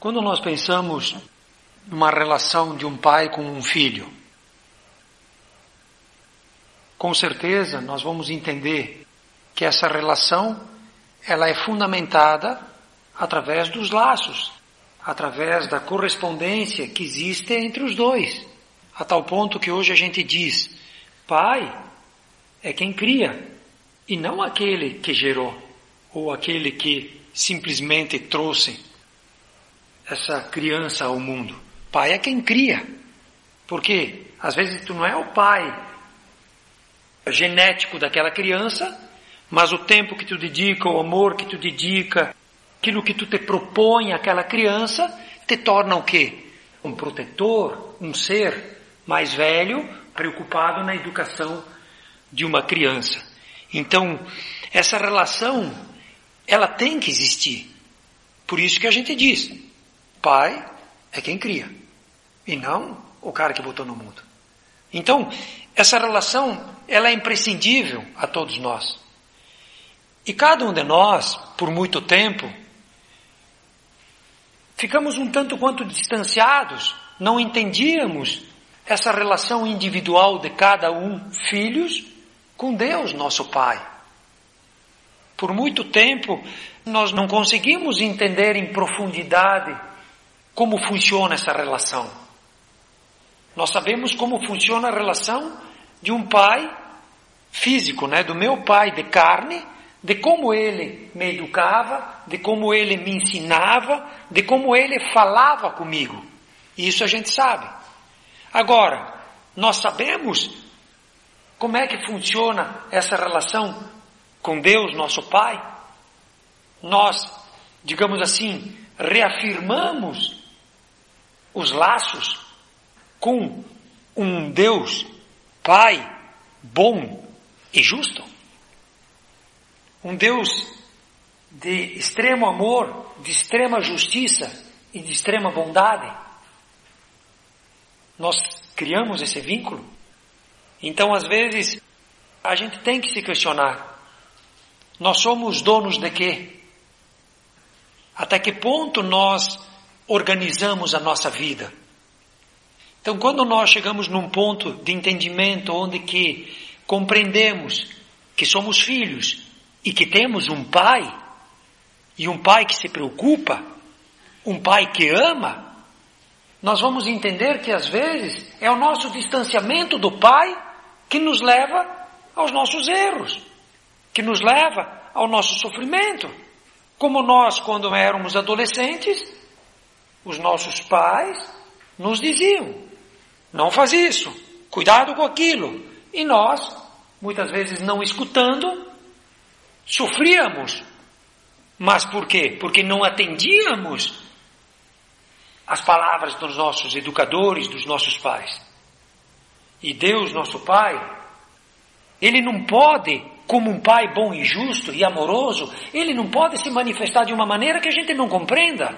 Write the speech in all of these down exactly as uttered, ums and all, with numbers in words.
Quando nós pensamos numa relação de um pai com um filho, com certeza nós vamos entender que essa relação ela é fundamentada através dos laços, através da correspondência que existe entre os dois, a tal ponto que hoje a gente diz, pai é quem cria, e não aquele que gerou, ou aquele que simplesmente trouxe essa criança ao mundo. Pai é quem cria, porque às vezes tu não é o pai genético daquela criança, mas o tempo que tu dedica, o amor que tu dedica, aquilo que tu te propõe àquela criança, te torna o quê? Um protetor, um ser mais velho, preocupado na educação de uma criança. Então, essa relação, ela tem que existir. Por isso que a gente diz, pai é quem cria, e não o cara que botou no mundo. Então, essa relação, ela é imprescindível a todos nós. E cada um de nós, por muito tempo, ficamos um tanto quanto distanciados, não entendíamos essa relação individual de cada um, filhos, com Deus, nosso Pai. Por muito tempo, nós não conseguimos entender em profundidade como funciona essa relação. Nós sabemos como funciona a relação de um pai físico, né? Do meu pai de carne, de como ele me educava, de como ele me ensinava, de como ele falava comigo. Isso a gente sabe. Agora, nós sabemos como é que funciona essa relação com Deus, nosso Pai. Nós, digamos assim, reafirmamos os laços com um Deus, Pai, bom e justo. Um Deus de extremo amor, de extrema justiça e de extrema bondade. Nós criamos esse vínculo. Então, às vezes, a gente tem que se questionar. Nós somos donos de quê? Até que ponto nós organizamos a nossa vida? Então, quando nós chegamos num ponto de entendimento onde que compreendemos que somos filhos e que temos um pai, e um pai que se preocupa, um pai que ama, nós vamos entender que às vezes é o nosso distanciamento do pai que nos leva aos nossos erros, que nos leva ao nosso sofrimento. Como nós, quando éramos adolescentes, os nossos pais nos diziam, não faz isso, cuidado com aquilo. E nós, muitas vezes não escutando, sofríamos. Mas por quê? Porque não atendíamos as palavras dos nossos educadores, dos nossos pais. E Deus, nosso Pai, Ele não pode, como um Pai bom e justo e amoroso, Ele não pode se manifestar de uma maneira que a gente não compreenda.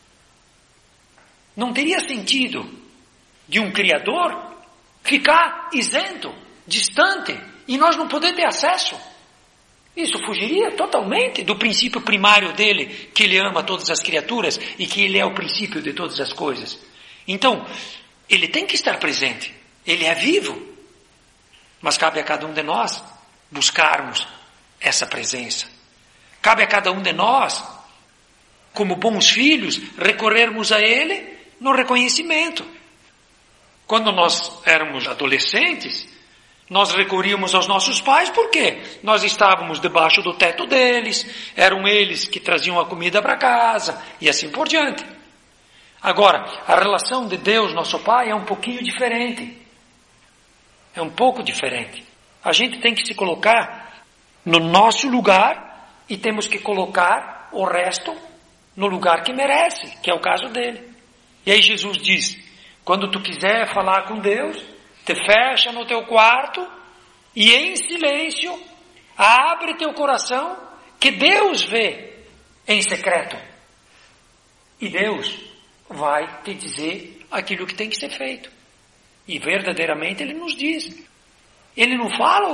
Não teria sentido de um Criador ficar isento, distante, e nós não poder ter acesso. Isso fugiria totalmente do princípio primário dele, que ele ama todas as criaturas e que ele é o princípio de todas as coisas. Então, ele tem que estar presente. Ele é vivo. Mas cabe a cada um de nós buscarmos essa presença. Cabe a cada um de nós, como bons filhos, recorrermos a ele no reconhecimento. Quando nós éramos adolescentes, nós recorríamos aos nossos pais, por quê? Nós estávamos debaixo do teto deles, eram eles que traziam a comida para casa, e assim por diante. Agora, a relação de Deus, nosso Pai, é um pouquinho diferente. É um pouco diferente. A gente tem que se colocar no nosso lugar, e temos que colocar o resto no lugar que merece, que é o caso dele. E aí Jesus diz, quando tu quiser falar com Deus, te fecha no teu quarto e em silêncio abre teu coração, que Deus vê em secreto. E Deus vai te dizer aquilo que tem que ser feito. E verdadeiramente Ele nos diz. Ele não fala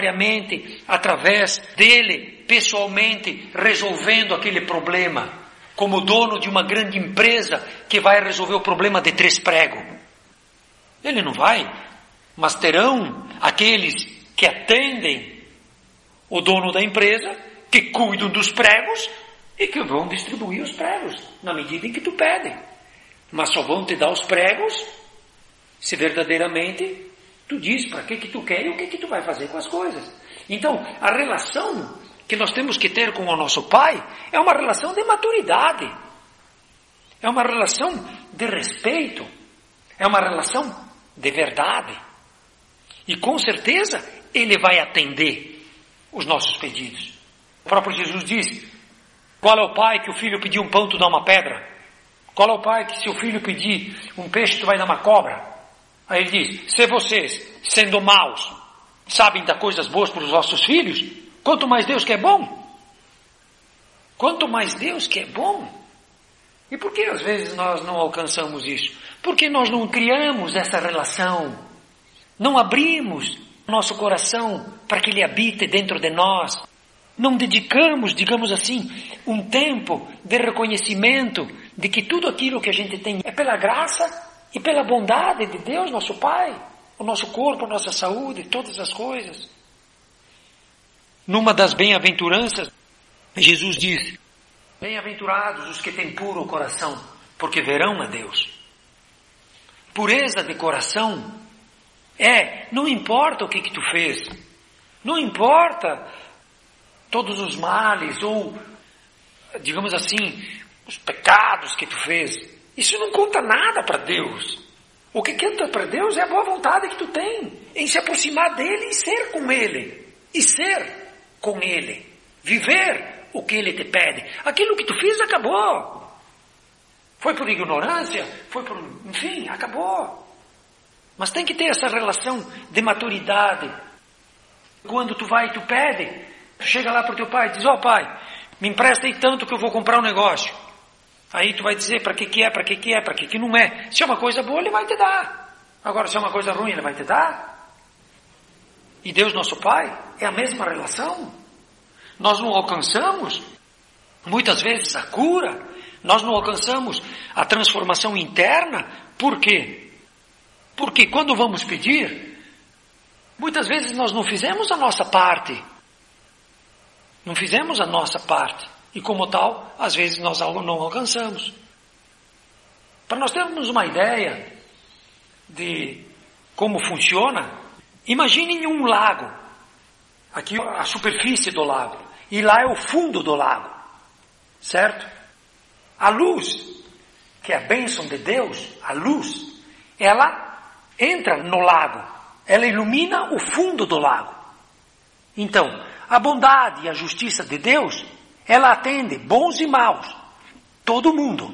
obrigatoriamente através dele, pessoalmente, resolvendo aquele problema, como dono de uma grande empresa que vai resolver o problema de três pregos. Ele não vai, mas terão aqueles que atendem o dono da empresa, que cuidam dos pregos e que vão distribuir os pregos na medida em que tu pede. Mas só vão te dar os pregos se verdadeiramente tu diz para que que tu quer e o que que tu vai fazer com as coisas. Então, a relação que nós temos que ter com o nosso Pai é uma relação de maturidade, é uma relação de respeito, é uma relação de verdade. E com certeza Ele vai atender os nossos pedidos. O próprio Jesus diz: qual é o pai que o filho pedir um pão, tu dá uma pedra? Qual é o pai que se o filho pedir um peixe, tu vai dar uma cobra? Aí ele diz: se vocês, sendo maus, sabem dar coisas boas para os vossos filhos, quanto mais Deus que é bom. Quanto mais Deus que é bom. E por que às vezes nós não alcançamos isso? Porque nós não criamos essa relação, não abrimos nosso coração para que Ele habite dentro de nós, não dedicamos, digamos assim, um tempo de reconhecimento de que tudo aquilo que a gente tem é pela graça e pela bondade de Deus, nosso Pai, o nosso corpo, a nossa saúde, todas as coisas. Numa das bem-aventuranças, Jesus diz: bem-aventurados os que têm puro coração, porque verão a Deus. Pureza de coração é, não importa o que que tu fez, não importa todos os males ou, digamos assim, os pecados que tu fez, isso não conta nada para Deus. O que conta para Deus é a boa vontade que tu tem em se aproximar dEle e ser com Ele, e ser com Ele, viver o que Ele te pede. Aquilo que tu fez acabou. Foi por ignorância, foi por... enfim, acabou. Mas tem que ter essa relação de maturidade. Quando tu vai e tu pede, tu chega lá para o teu pai e diz: ó oh, pai, me empresta aí tanto que eu vou comprar um negócio. Aí tu vai dizer para que que é, para que que é, para que que não é. Se é uma coisa boa, Ele vai te dar. Agora, se é uma coisa ruim, Ele vai te dar. E Deus, nosso Pai, é a mesma relação. Nós não alcançamos, muitas vezes, a cura. Nós não alcançamos a transformação interna. Por quê? Porque quando vamos pedir, muitas vezes nós não fizemos a nossa parte. Não fizemos a nossa parte. E como tal, às vezes nós não alcançamos. Para nós termos uma ideia de como funciona, imaginem um lago. Aqui a superfície do lago. E lá é o fundo do lago. Certo? A luz, que é a bênção de Deus, a luz, ela entra no lago. Ela ilumina o fundo do lago. Então, a bondade e a justiça de Deus, ela atende bons e maus. Todo mundo.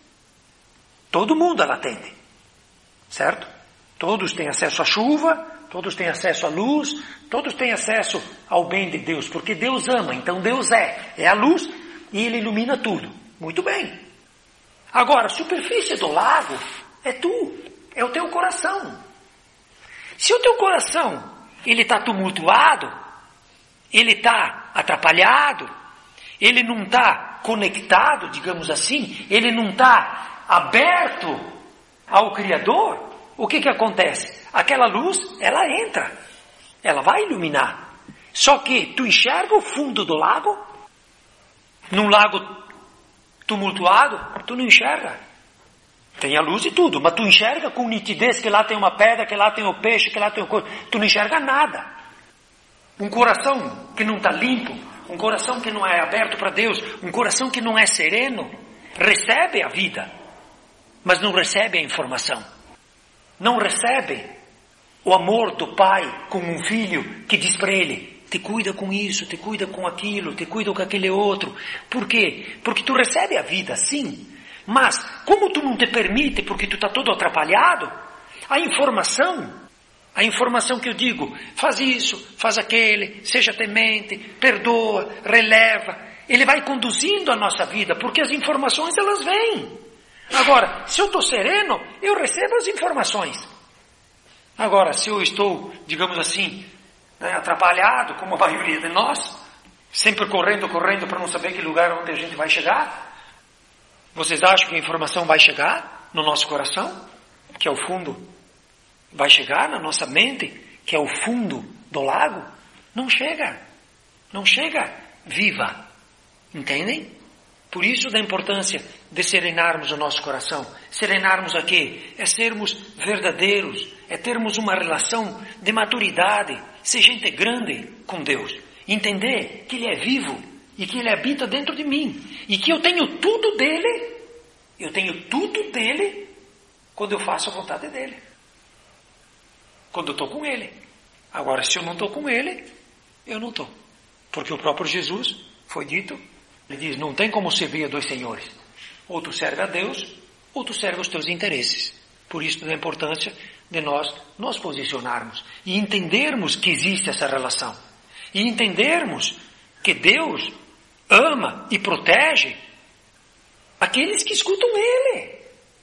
Todo mundo ela atende. Certo? Todos têm acesso à chuva, todos têm acesso à luz, todos têm acesso ao bem de Deus, porque Deus ama, então Deus é. É a luz e Ele ilumina tudo. Muito bem. Agora, a superfície do lago é tu, é o teu coração. Se o teu coração, ele está tumultuado, ele está atrapalhado, ele não está conectado, digamos assim, ele não está aberto ao Criador, o que que acontece? Aquela luz, ela entra, ela vai iluminar. Só que tu enxerga o fundo do lago, num lago tumultuado, tu não enxerga. Tem a luz e tudo, mas tu enxerga com nitidez que lá tem uma pedra, que lá tem o peixe, que lá tem o coisa. Tu não enxerga nada. Um coração que não está limpo, um coração que não é aberto para Deus, um coração que não é sereno, recebe a vida, mas não recebe a informação. Não recebe o amor do pai com um filho que diz para ele: te cuida com isso, te cuida com aquilo, te cuida com aquele outro. Por quê? Porque tu recebe a vida, sim. Mas, como tu não te permite, porque tu está todo atrapalhado, a informação, a informação que eu digo, faz isso, faz aquele, seja temente, perdoa, releva, ele vai conduzindo a nossa vida, porque as informações elas vêm. Agora, se eu estou sereno, eu recebo as informações. Agora, se eu estou, digamos assim, né, atrapalhado, como a maioria de nós, sempre correndo, correndo para não saber que lugar onde a gente vai chegar, Vocês acham que a informação vai chegar no nosso coração, que é o fundo? Vai chegar na nossa mente, que é o fundo do lago? Não chega. Não chega viva. Entendem? Por isso da importância de serenarmos o nosso coração. Serenarmos a quê? É sermos verdadeiros, é termos uma relação de maturidade, ser gente grande com Deus. Entender que Ele é vivo e que Ele habita dentro de mim. E que eu tenho tudo dEle, eu tenho tudo dEle quando eu faço a vontade dEle. Quando eu estou com Ele. Agora, se eu não estou com Ele, eu não estou. Porque o próprio Jesus foi dito, ele diz, não tem como servir a dois senhores. Ou tu serve a Deus, ou tu serve os teus interesses. Por isso da importância de nós nos posicionarmos e entendermos que existe essa relação. E entendermos que Deus ama e protege aqueles que escutam Ele.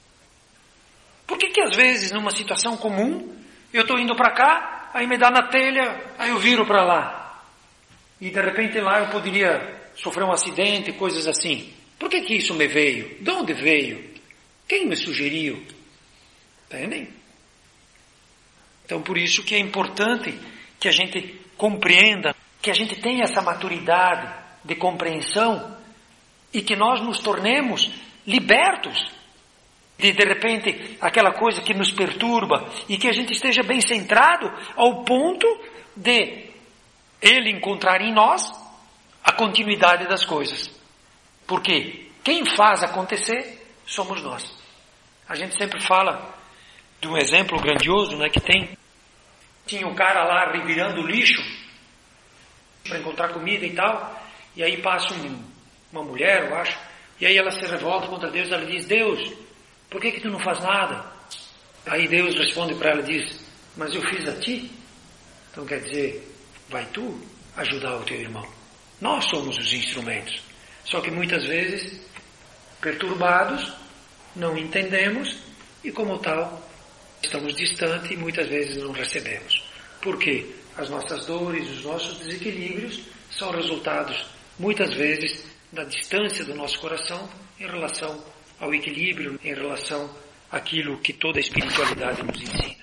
Por que que às vezes, numa situação comum, eu estou indo para cá, aí me dá na telha, aí eu viro para lá. E de repente lá eu poderia sofrer um acidente, coisas assim. Por que que isso me veio? De onde veio? Quem me sugeriu? Entendem? Então por isso que é importante que a gente compreenda, que a gente tenha essa maturidade de compreensão e que nós nos tornemos libertos de, de repente, aquela coisa que nos perturba e que a gente esteja bem centrado ao ponto de Ele encontrar em nós a continuidade das coisas. Porque quem faz acontecer somos nós. A gente sempre fala de um exemplo grandioso, né, que tem. Tinha um cara lá revirando lixo para encontrar comida e tal, e aí passa um, uma mulher, eu acho, e aí ela se revolta contra Deus, ela diz, Deus, por que que tu não faz nada? Aí Deus responde para ela e diz, mas eu fiz a ti. Então quer dizer, vai tu ajudar o teu irmão. Nós somos os instrumentos. Só que muitas vezes, perturbados, não entendemos e como tal, estamos distantes e muitas vezes não recebemos. Por quê? As nossas dores, os nossos desequilíbrios são resultados, muitas vezes, da distância do nosso coração em relação ao equilíbrio, em relação àquilo que toda a espiritualidade nos ensina.